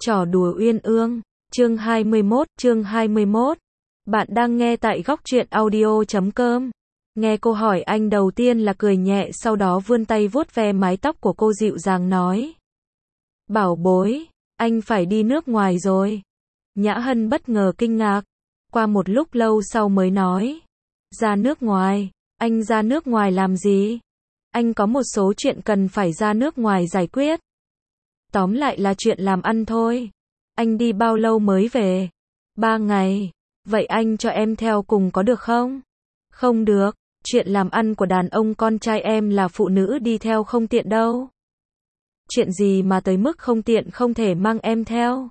Trò đùa uyên ương, chương 21. Bạn đang nghe tại góc truyện audio.com. Nghe cô hỏi, anh đầu tiên là cười nhẹ, sau đó vươn tay vuốt ve mái tóc của cô, dịu dàng nói: Bảo bối, anh phải đi nước ngoài rồi. Nhã Hân bất ngờ kinh ngạc, qua một lúc lâu sau mới nói: Ra nước ngoài? Anh ra nước ngoài làm gì? Anh có một số chuyện cần phải ra nước ngoài giải quyết. Tóm lại là chuyện làm ăn thôi. Anh đi bao lâu mới về? 3 ngày. Vậy anh cho em theo cùng có được không? Không được, chuyện làm ăn của đàn ông con trai em là phụ nữ đi theo không tiện đâu. Chuyện gì mà tới mức không tiện không thể mang em theo?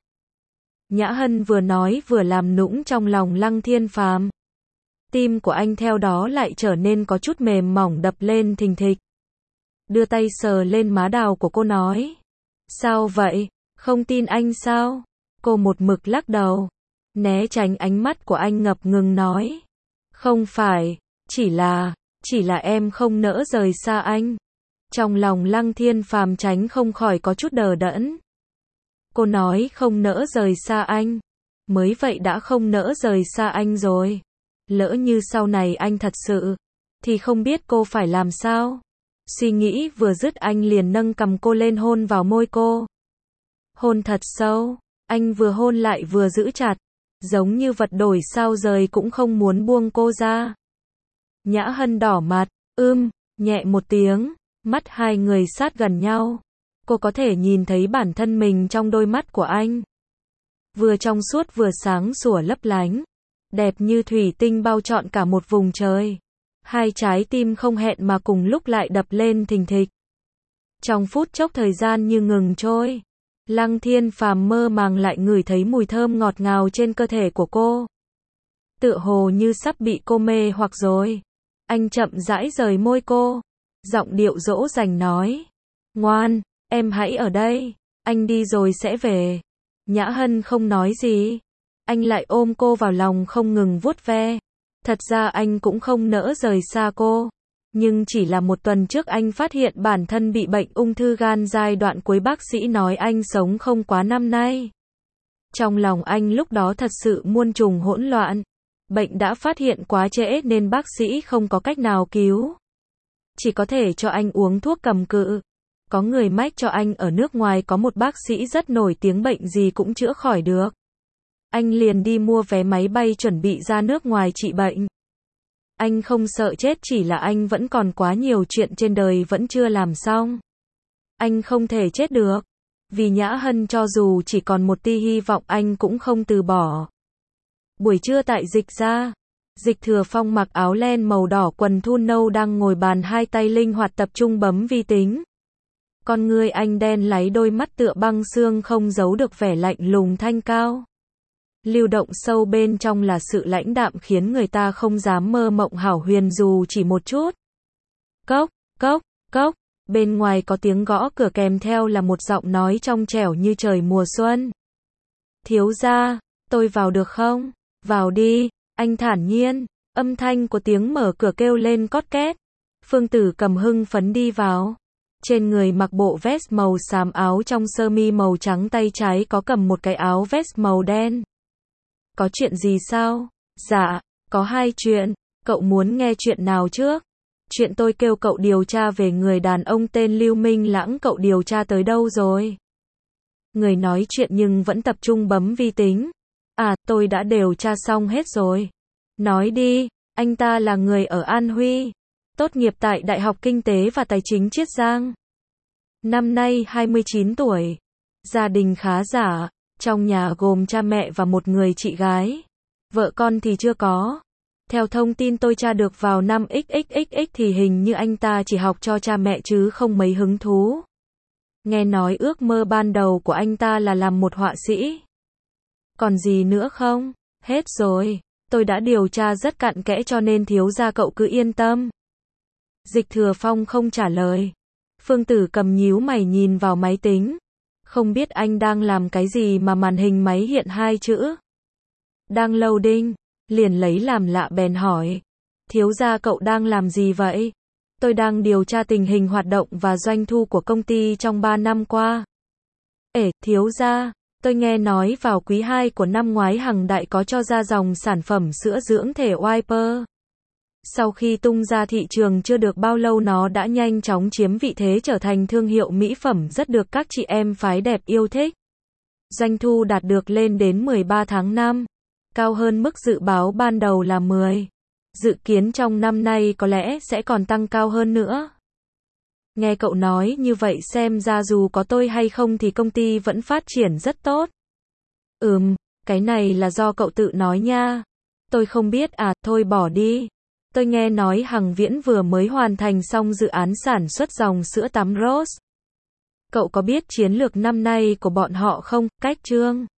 Nhã Hân vừa nói vừa làm nũng trong lòng Lăng Thiên Phàm. Tim của anh theo đó lại trở nên có chút mềm mỏng, đập lên thình thịch. Đưa tay sờ lên má đào của cô nói: Sao vậy? Không tin anh sao? Cô một mực lắc đầu, né tránh ánh mắt của anh, ngập ngừng nói: Không phải, chỉ là em không nỡ rời xa anh. Trong lòng Lăng Thiên Phàm tránh không khỏi có chút đờ đẫn. Cô nói không nỡ rời xa anh, mới vậy đã không nỡ rời xa anh rồi. Lỡ như sau này anh thật sự, thì không biết cô phải làm sao. Suy nghĩ vừa dứt, anh liền nâng cằm cô lên, hôn vào môi cô. Hôn thật sâu, anh vừa hôn lại vừa giữ chặt, giống như vật đổi sao rời cũng không muốn buông cô ra. Nhã Hân đỏ mặt, nhẹ một tiếng, mắt hai người sát gần nhau. Cô có thể nhìn thấy bản thân mình trong đôi mắt của anh. Vừa trong suốt vừa sáng sủa lấp lánh, đẹp như thủy tinh bao trọn cả một vùng trời. Hai trái tim không hẹn mà cùng lúc lại đập lên thình thịch. Trong phút chốc thời gian như ngừng trôi, Lăng Thiên Phàm mơ màng lại ngửi thấy mùi thơm ngọt ngào trên cơ thể của cô. Tựa hồ như sắp bị cô mê hoặc rồi. Anh chậm rãi rời môi cô, giọng điệu dỗ dành nói: Ngoan, em hãy ở đây, anh đi rồi sẽ về. Nhã Hân không nói gì. Anh lại ôm cô vào lòng không ngừng vuốt ve. Thật ra anh cũng không nỡ rời xa cô. Nhưng chỉ là một tuần trước anh phát hiện bản thân bị bệnh ung thư gan giai đoạn cuối, bác sĩ nói anh sống không quá năm nay. Trong lòng anh lúc đó thật sự muôn trùng hỗn loạn. Bệnh đã phát hiện quá trễ nên bác sĩ không có cách nào cứu. Chỉ có thể cho anh uống thuốc cầm cự. Có người mách cho anh ở nước ngoài có một bác sĩ rất nổi tiếng, bệnh gì cũng chữa khỏi được. Anh liền đi mua vé máy bay chuẩn bị ra nước ngoài trị bệnh. Anh không sợ chết, chỉ là anh vẫn còn quá nhiều chuyện trên đời vẫn chưa làm xong. Anh không thể chết được. Vì Nhã Hân cho dù chỉ còn một tia hy vọng anh cũng không từ bỏ. Buổi trưa tại Dịch Gia, Dịch Thừa Phong mặc áo len màu đỏ, quần thun nâu, đang ngồi bàn, hai tay linh hoạt tập trung bấm vi tính. Con ngươi anh đen láy, đôi mắt tựa băng xương không giấu được vẻ lạnh lùng thanh cao. Lưu động sâu bên trong là sự lãnh đạm khiến người ta không dám mơ mộng hảo huyền dù chỉ một chút. Cốc, cốc, cốc, bên ngoài có tiếng gõ cửa, kèm theo là một giọng nói trong trẻo như trời mùa xuân. Thiếu gia, tôi vào được không? Vào đi, anh thản nhiên. Âm thanh của tiếng mở cửa kêu lên cót két. Phương Tử Cầm hưng phấn đi vào. Trên người mặc bộ vest màu xám, áo trong sơ mi màu trắng, tay trái có cầm một cái áo vest màu đen. Có chuyện gì sao? Dạ, có hai chuyện. Cậu muốn nghe chuyện nào trước? Chuyện tôi kêu cậu điều tra về người đàn ông tên Lưu Minh Lãng, cậu điều tra tới đâu rồi? Người nói chuyện nhưng vẫn tập trung bấm vi tính. À, tôi đã điều tra xong hết rồi. Nói đi, anh ta là người ở An Huy, tốt nghiệp tại Đại học Kinh tế và Tài chính Chiết Giang. Năm nay 29 tuổi. Gia đình khá giả, trong nhà gồm cha mẹ và một người chị gái. Vợ con thì chưa có. Theo thông tin tôi tra được, vào năm XXXX thì hình như anh ta chỉ học cho cha mẹ chứ không mấy hứng thú. Nghe nói ước mơ ban đầu của anh ta là làm một họa sĩ. Còn gì nữa không? Hết rồi. Tôi đã điều tra rất cặn kẽ cho nên thiếu gia cậu cứ yên tâm. Dịch Thừa Phong không trả lời. Phương Tử Cầm nhíu mày nhìn vào máy tính. Không biết anh đang làm cái gì mà màn hình máy hiện hai chữ đang loading, liền lấy làm lạ bèn hỏi: Thiếu gia cậu đang làm gì vậy? Tôi đang điều tra tình hình hoạt động và doanh thu của công ty trong 3 năm qua. Thiếu gia, Tôi nghe nói vào quý 2 của năm ngoái Hằng Đại có cho ra dòng sản phẩm sữa dưỡng thể Wiper. Sau khi tung ra thị trường chưa được bao lâu nó đã nhanh chóng chiếm vị thế trở thành thương hiệu mỹ phẩm rất được các chị em phái đẹp yêu thích. Doanh thu đạt được lên đến 13 tháng 5, cao hơn mức dự báo ban đầu là 10. Dự kiến trong năm nay có lẽ sẽ còn tăng cao hơn nữa. Nghe cậu nói như vậy xem ra dù có tôi hay không thì công ty vẫn phát triển rất tốt. Cái này là do cậu tự nói nha. Tôi không biết à, thôi bỏ đi. Tôi nghe nói Hằng Viễn vừa mới hoàn thành xong dự án sản xuất dòng sữa tắm Rose. Cậu có biết chiến lược năm nay của bọn họ không? Cách Trương